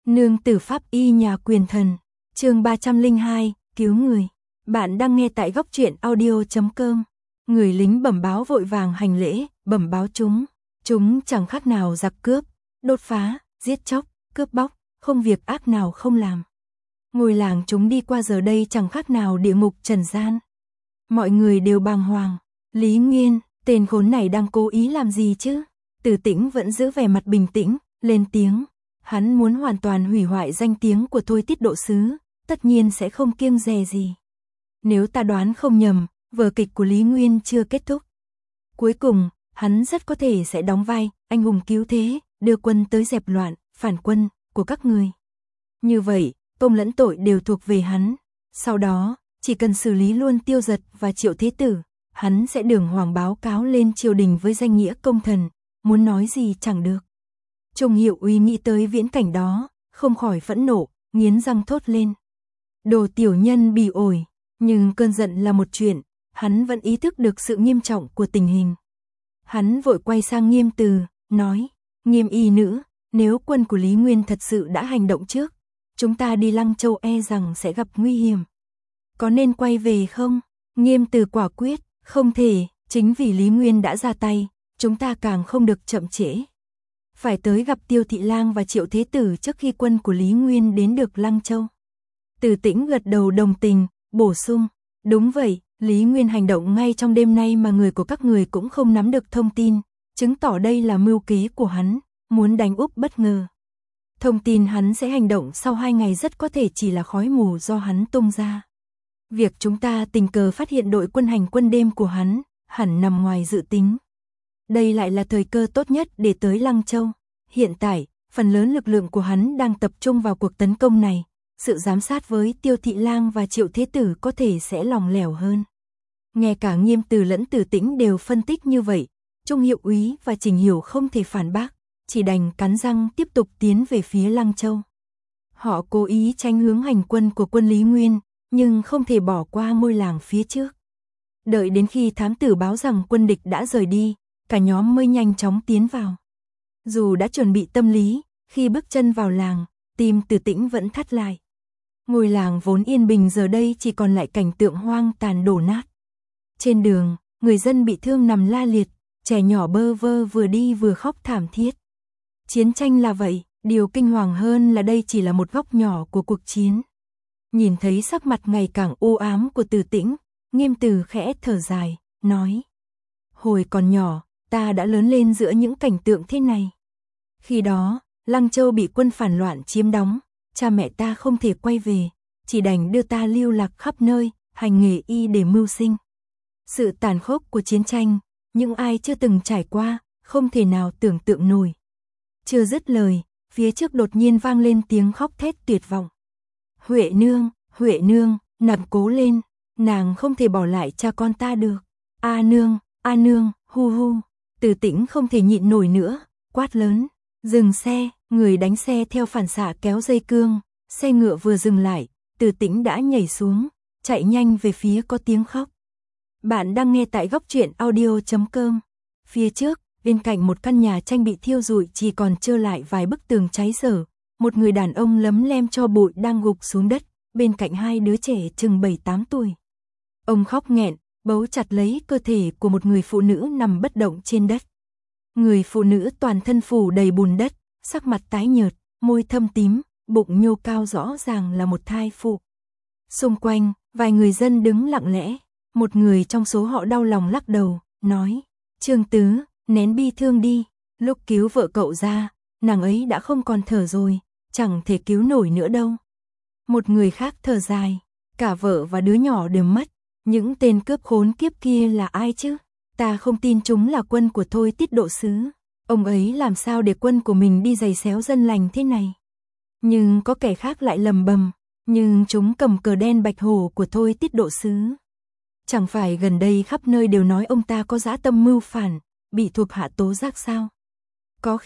Nương tử pháp y nhà quyền thần, chương 302, cứu người. Bạn đang nghe tại góc truyện audio.com. Người lính bẩm báo vội vàng hành lễ, bẩm báo chúng chẳng khác nào giặc cướp, đốt phá, giết chóc, cướp bóc, không việc ác nào không làm. Ngôi làng chúng đi qua giờ đây chẳng khác nào địa ngục trần gian. Mọi người đều bàng hoàng. Lý Nguyên, tên khốn này đang cố ý làm gì chứ? Từ Tĩnh vẫn giữ vẻ mặt bình tĩnh, lên tiếng. Hắn muốn hoàn toàn hủy hoại danh tiếng của Thôi Tiết Độ Sứ, tất nhiên sẽ không kiêng dè gì. Nếu ta đoán không nhầm, vở kịch của Lý Nguyên chưa kết thúc. Cuối cùng, hắn rất có thể sẽ đóng vai anh hùng cứu thế, đưa quân tới dẹp loạn, phản quân của các người. Như vậy, công lẫn tội đều thuộc về hắn. Sau đó, chỉ cần xử lý luôn Tiêu Giật và Triệu Thế Tử, hắn sẽ đường hoàng báo cáo lên triều đình với danh nghĩa công thần, muốn nói gì chẳng được. Trung Hiệu Uy nghĩ tới viễn cảnh đó, không khỏi phẫn nộ, nghiến răng thốt lên. Đồ tiểu nhân bỉ ổi, nhưng cơn giận là một chuyện, hắn vẫn ý thức được sự nghiêm trọng của tình hình. Hắn vội quay sang Nghiêm Từ, nói, Nghiêm y nữ, nếu quân của Lý Nguyên thật sự đã hành động trước, chúng ta đi Lăng Châu e rằng sẽ gặp nguy hiểm. Có nên quay về không? Nghiêm Từ quả quyết, không thể, chính vì Lý Nguyên đã ra tay, chúng ta càng không được chậm trễ. Phải tới gặp Tiêu Thị Lang và Triệu Thế Tử trước khi quân của Lý Nguyên đến được Lăng Châu. Từ Tĩnh gật đầu đồng tình, bổ sung, đúng vậy, Lý Nguyên hành động ngay trong đêm nay mà người của các người cũng không nắm được thông tin, chứng tỏ đây là mưu kế của hắn, muốn đánh úp bất ngờ. Thông tin hắn sẽ hành động sau 2 ngày rất có thể chỉ là khói mù do hắn tung ra. Việc chúng ta tình cờ phát hiện đội quân hành quân đêm của hắn, hẳn nằm ngoài dự tính. Đây lại là thời cơ tốt nhất để tới Lăng Châu. Hiện tại, phần lớn lực lượng của hắn đang tập trung vào cuộc tấn công này. Sự giám sát với Tiêu Thị Lang và Triệu Thế Tử có thể sẽ lỏng lẻo hơn. Nghe cả Nghiêm Từ lẫn Từ Tĩnh đều phân tích như vậy, Trung Hiệu Úy và Trình Hiểu không thể phản bác, chỉ đành cắn răng tiếp tục tiến về phía Lăng Châu. Họ cố ý tránh hướng hành quân của quân Lý Nguyên, nhưng không thể bỏ qua ngôi làng phía trước. Đợi đến khi thám tử báo rằng quân địch đã rời đi, cả nhóm mới nhanh chóng tiến vào. Dù đã chuẩn bị tâm lý, khi bước chân vào làng, tim Từ Tĩnh vẫn thắt lại. Ngôi làng vốn yên bình giờ đây chỉ còn lại cảnh tượng hoang tàn đổ nát. Trên đường, người dân bị thương nằm la liệt, trẻ nhỏ bơ vơ vừa đi vừa khóc thảm thiết. Chiến tranh là vậy, điều kinh hoàng hơn là đây chỉ là một góc nhỏ của cuộc chiến. Nhìn thấy sắc mặt ngày càng u ám của Từ Tĩnh, Nghiêm Từ khẽ thở dài, nói. Hồi còn nhỏ, ta đã lớn lên giữa những cảnh tượng thế này. Khi đó, Lăng Châu bị quân phản loạn chiếm đóng, cha mẹ ta không thể quay về, chỉ đành đưa ta lưu lạc khắp nơi, hành nghề y để mưu sinh. Sự tàn khốc của chiến tranh, những ai chưa từng trải qua, không thể nào tưởng tượng nổi. Chưa dứt lời, phía trước đột nhiên vang lên tiếng khóc thét tuyệt vọng. Huệ nương, nằm cố lên, nàng không thể bỏ lại cha con ta được. A nương, hu hu. Từ Tĩnh không thể nhịn nổi nữa, quát lớn, dừng xe, người đánh xe theo phản xạ kéo dây cương, xe ngựa vừa dừng lại, Từ Tĩnh đã nhảy xuống, chạy nhanh về phía có tiếng khóc. Bạn đang nghe tại góc truyện audio.com. Phía trước, bên cạnh một căn nhà tranh bị thiêu rụi chỉ còn trơ lại vài bức tường cháy dở, một người đàn ông lấm lem tro bụi đang gục xuống đất, bên cạnh 2 đứa trẻ chừng 7-8 tuổi. Ông khóc nghẹn, bấu chặt lấy cơ thể của một người phụ nữ nằm bất động trên đất. Người phụ nữ toàn thân phủ đầy bùn đất, sắc mặt tái nhợt, môi thâm tím, bụng nhô cao rõ ràng là một thai phụ. Xung quanh, vài người dân đứng lặng lẽ, một người trong số họ đau lòng lắc đầu, nói, Trương Tứ, nén bi thương đi, lúc cứu vợ cậu ra, nàng ấy đã không còn thở rồi, chẳng thể cứu nổi nữa đâu. Một người khác thở dài, cả vợ và đứa nhỏ đều mất, những tên cướp khốn kiếp kia là ai chứ? Ta không tin chúng là quân của Thôi Tiết Độ Sứ. Ông ấy làm sao để quân của mình đi giày xéo dân lành thế này? Nhưng có kẻ khác lại lầm bầm, nhưng chúng cầm cờ đen bạch hổ của Thôi Tiết Độ Sứ. Chẳng phải gần đây khắp nơi đều nói ông ta có dã tâm mưu phản, bị thuộc hạ tố giác sao? Có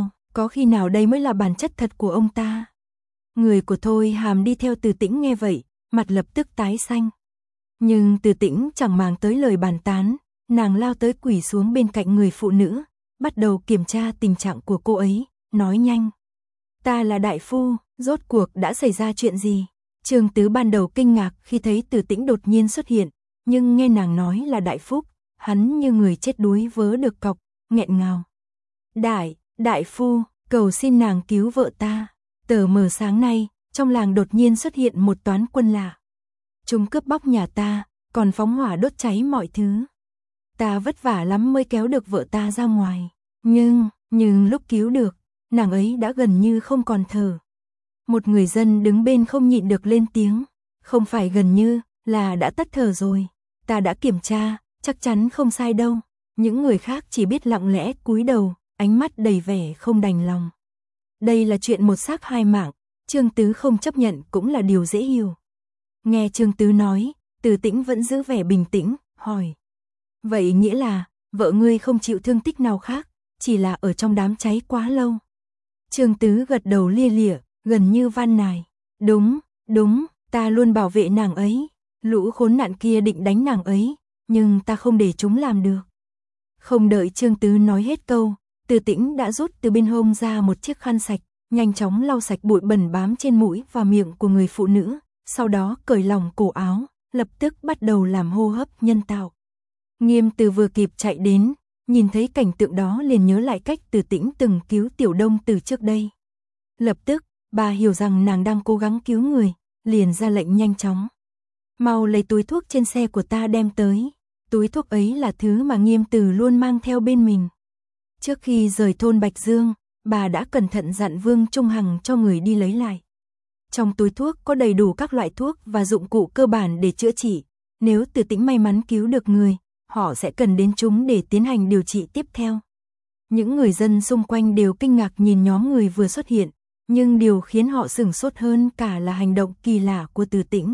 khi nào đây mới là bản chất thật của ông ta? Người của Thôi Hàm đi theo Từ Tĩnh nghe vậy, mặt lập tức tái xanh. Nhưng Từ Tĩnh chẳng màng tới lời bàn tán, nàng lao tới quỳ xuống bên cạnh người phụ nữ, bắt đầu kiểm tra tình trạng của cô ấy, nói nhanh. Ta là đại phu, rốt cuộc đã xảy ra chuyện gì? Trương Tứ ban đầu kinh ngạc khi thấy Từ Tĩnh đột nhiên xuất hiện, nhưng nghe nàng nói là đại phúc, hắn như người chết đuối vớ được cọc, nghẹn ngào. Đại phu, cầu xin nàng cứu vợ ta. Tờ mờ sáng nay, trong làng đột nhiên xuất hiện một toán quân lạ. Chúng cướp bóc nhà ta, còn phóng hỏa đốt cháy mọi thứ. Ta vất vả lắm mới kéo được vợ ta ra ngoài. Nhưng lúc cứu được, nàng ấy đã gần như không còn thở. Một người dân đứng bên không nhịn được lên tiếng. Không phải gần như, là đã tắt thở rồi. Ta đã kiểm tra, chắc chắn không sai đâu. Những người khác chỉ biết lặng lẽ cúi đầu, ánh mắt đầy vẻ không đành lòng. Đây là chuyện một xác hai mạng, Trương Tứ không chấp nhận cũng là điều dễ hiểu. Nghe Trương Tứ nói, Từ Tĩnh vẫn giữ vẻ bình tĩnh, hỏi. Vậy nghĩa là, vợ ngươi không chịu thương tích nào khác, chỉ là ở trong đám cháy quá lâu. Trương Tứ gật đầu lia lịa, gần như van nài. Đúng, ta luôn bảo vệ nàng ấy. Lũ khốn nạn kia định đánh nàng ấy, nhưng ta không để chúng làm được. Không đợi Trương Tứ nói hết câu, Từ Tĩnh đã rút từ bên hông ra một chiếc khăn sạch, nhanh chóng lau sạch bụi bẩn bám trên mũi và miệng của người phụ nữ, sau đó cởi lỏng cổ áo, lập tức bắt đầu làm hô hấp nhân tạo. Nghiêm Từ vừa kịp chạy đến, nhìn thấy cảnh tượng đó liền nhớ lại cách Từ Tĩnh từng cứu Tiểu Đông từ trước đây. Lập tức, bà hiểu rằng nàng đang cố gắng cứu người, liền ra lệnh nhanh chóng. Mau lấy túi thuốc trên xe của ta đem tới. Túi thuốc ấy là thứ mà Nghiêm Từ luôn mang theo bên mình. Trước khi rời thôn Bạch Dương, bà đã cẩn thận dặn Vương Trung Hằng cho người đi lấy lại. Trong túi thuốc có đầy đủ các loại thuốc và dụng cụ cơ bản để chữa trị. Nếu Từ Tĩnh may mắn cứu được người, họ sẽ cần đến chúng để tiến hành điều trị tiếp theo. Những người dân xung quanh đều kinh ngạc nhìn nhóm người vừa xuất hiện, nhưng điều khiến họ sửng sốt hơn cả là hành động kỳ lạ của Từ Tĩnh.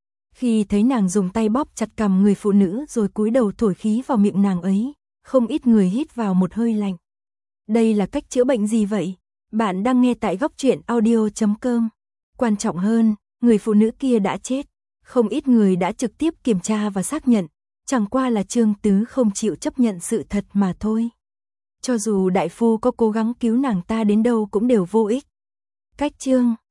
Khi thấy nàng dùng tay bóp chặt cằm người phụ nữ rồi cúi đầu thổi khí vào miệng nàng ấy, không ít người hít vào một hơi lạnh. Đây là cách chữa bệnh gì vậy? Bạn đang nghe tại Góc Truyện Audio.com. Quan trọng hơn, người phụ nữ kia đã chết. Không ít người đã trực tiếp kiểm tra và xác nhận, chẳng qua là Trương Tứ không chịu chấp nhận sự thật mà thôi. Cho dù đại phu có cố gắng cứu nàng ta đến đâu cũng đều vô ích. Cách chương